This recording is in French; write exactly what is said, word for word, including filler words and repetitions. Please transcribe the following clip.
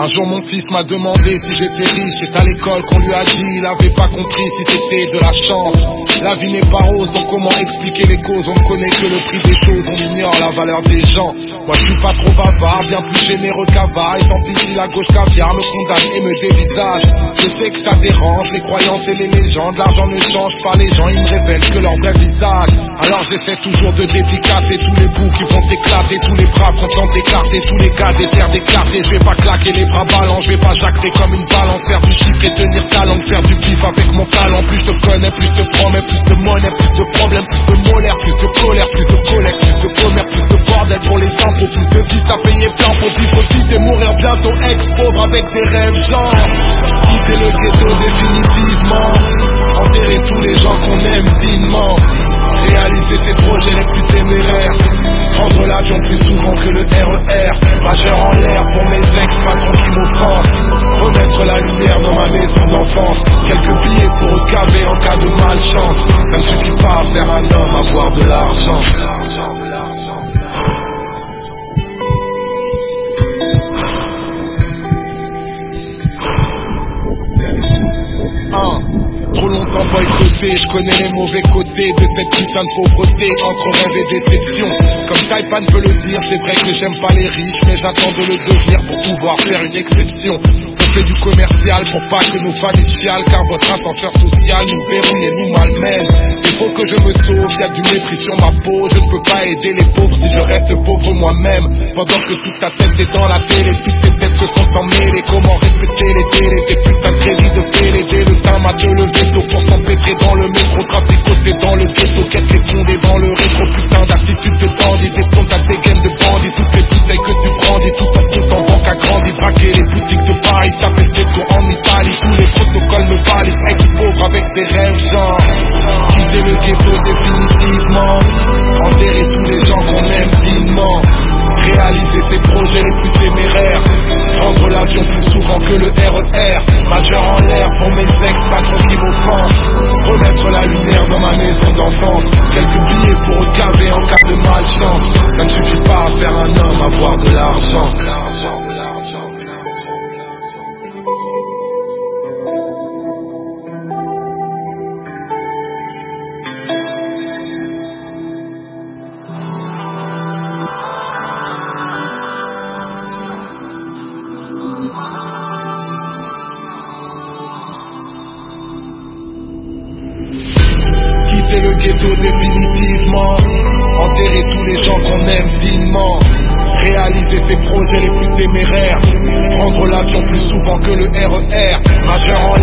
Un jour mon fils m'a demandé si j'étais riche. C'est à l'école qu'on lui a dit, il avait pas compris si c'était de la chance. La vie n'est pas rose, donc comment expliquer les causes? On ne connaît que le prix des choses, on ignore la valeur des gens. Moi je suis pas trop bavard, bien plus généreux qu'avare. Et tant pis si la gauche caviar me condamne et me dévisage. Je sais que ça dérange, les croyances et les légendes. L'argent ne change pas les gens, ils me révèlent que leur vrai visage. Alors j'essaie toujours de dédicacer tous les bouts qui vont éclater, tous les braves contents d'écarter, tous les gars des terres d'écarter. Je vais pas claquer les bras ballants, je vais pas jacter comme une balance. Faire du chiffre et tenir ta langue, faire du pif avec mon talent. Plus je te connais, plus je te promets, plus de monnaie, plus de problèmes, plus de molaire, plus de colère, plus de collecte, plus de commerce, plus de bordel pour les impôts, plus de vie à payer plein pour vivre vite et mourir bientôt ex-pauvre avec des rêves genre quitter le ghetto définitivement, enterrer tous les gens qu'on aime dignement, réaliser ses projets les plus téméraires, prendre l'avion plus souvent que le R E R, majeur en l'air pour mes ex-patrons qui m'offensent, remettre la lumière dans ma maison d'enfance, quelques billets pour recaver en cas de malchance, ça ne suffit pas à faire un homme avoir de l'argent. Trop longtemps boycotté, je connais les mauvais côtés de cette putain de pauvreté, entre rêve et déception. Comme Taipan peut le dire, c'est vrai que j'aime pas les riches, mais j'attends de le devenir pour pouvoir faire une exception. On fait du commercial pour pas que nos familles chialent, car votre ascenseur social nous verrouille et nous malmène. Il faut que je me sauve, y'a du mépris sur ma peau, je ne peux pas aider les pauvres si je reste pauvre moi-même. Pendant que toute ta tête est dans la télé, toutes tes têtes se sont emmêlées. Comment respecter les télés, tes putains de crédits de télé, le temps m'a de lever tôt pour s'empêtrer dans le métro, traficoter dans le ghetto, quête les fondés dans le rétro, putain d'attitude de bandit, des comptes à des gaines de bandits, toutes les bouteilles que tu brandis, tout en compte en banque a grandi, braquer les boutiques de Paris, taper des tours en Italie, tous les protocoles me valent, ex-pauvre avec des rêves genre quitter le ghetto définitivement, enterrer tous les gens qu'on aime dignement, réaliser ses projets les plus téméraires, prendre l'avion plus souvent que le R E R, majeur en l'air pour mes ex-patrons qui m'offensent, remettre la lumière dans ma maison d'enfance, quelques billets pour recaver en cas de malchance, ça ne suffit pas à faire un homme avoir de l'argent. Quitter le ghetto définitivement, enterrer tous les gens qu'on aime dignement, réaliser ses projets les plus téméraires, prendre l'avion plus souvent que le R E R, majeur en